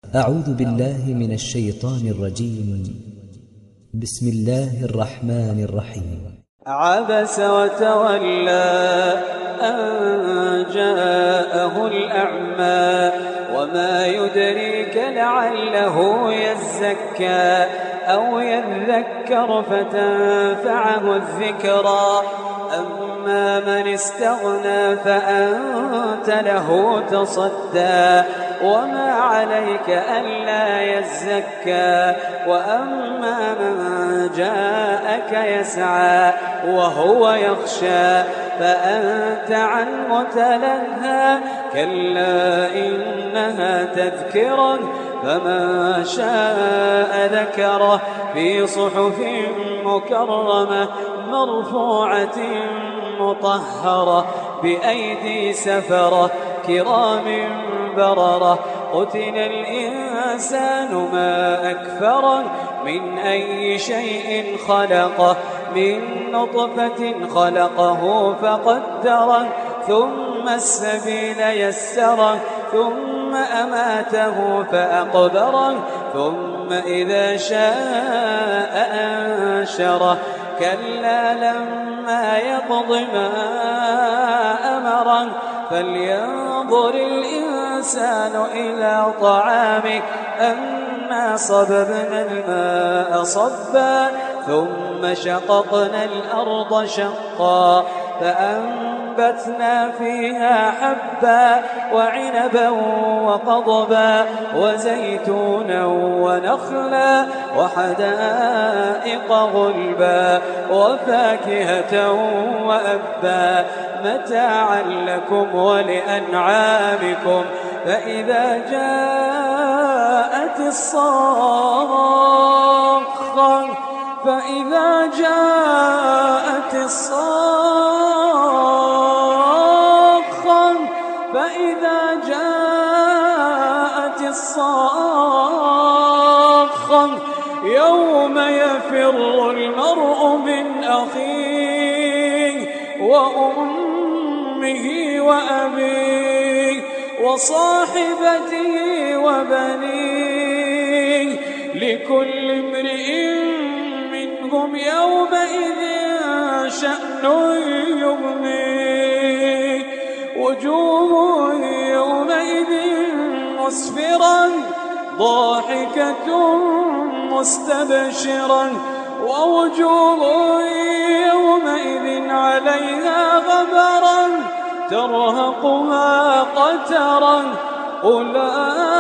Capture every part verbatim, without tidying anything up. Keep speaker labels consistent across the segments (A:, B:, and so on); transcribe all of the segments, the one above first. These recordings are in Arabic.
A: أعوذ بالله من الشيطان الرجيم. بسم الله الرحمن الرحيم.
B: عبس وتولى أن جاءه الأعمى وما يدريك لعله يزكى أو يذكر فتنفعه الذكرى أما من استغنى فأنت له تصدى وما عليك ألا يزكى وأما من جاءك يسعى وهو يخشى فأنت عنه تلهى كلا إنها تذكرة فمن شاء ذكره في صحف مكرمة مرفوعة مطهرة بأيدي سفرة كرام بررة قتل الإنسان ما أكفره من أي شيء خلقه من نطفة خلقه فقدره ثم السبيل يسره ثم أماته فأقبره ثم إذا شاء أنشره كلا لما يقض ما أمره فلينظر الإنسان إلى طعامه أنا صببنا الماء صبا ثم شققنا الأرض شقا فأنبتنا فيها حبا وعنبا وقضبا وزيتونا ونخلا وحدائق غلبا وفاكهة وأبا متاعا لكم ولأنعامكم فإذا جاءت الصاخة فإذا جاءت الصاخة فإذا جاءت الصاخة يوم يفر المرء من أخيه وأمه وأبيه وصاحبته وبنيه لكل امرئ منهم يومئذ شأن يغنيه وجوه يومئذ مسفرة ضاحكة مستبشرة ووجوه يومئذ عليها غبرة ترهقها قترا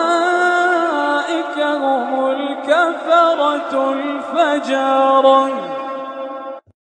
B: أولئك هم الكفرة الفجرة.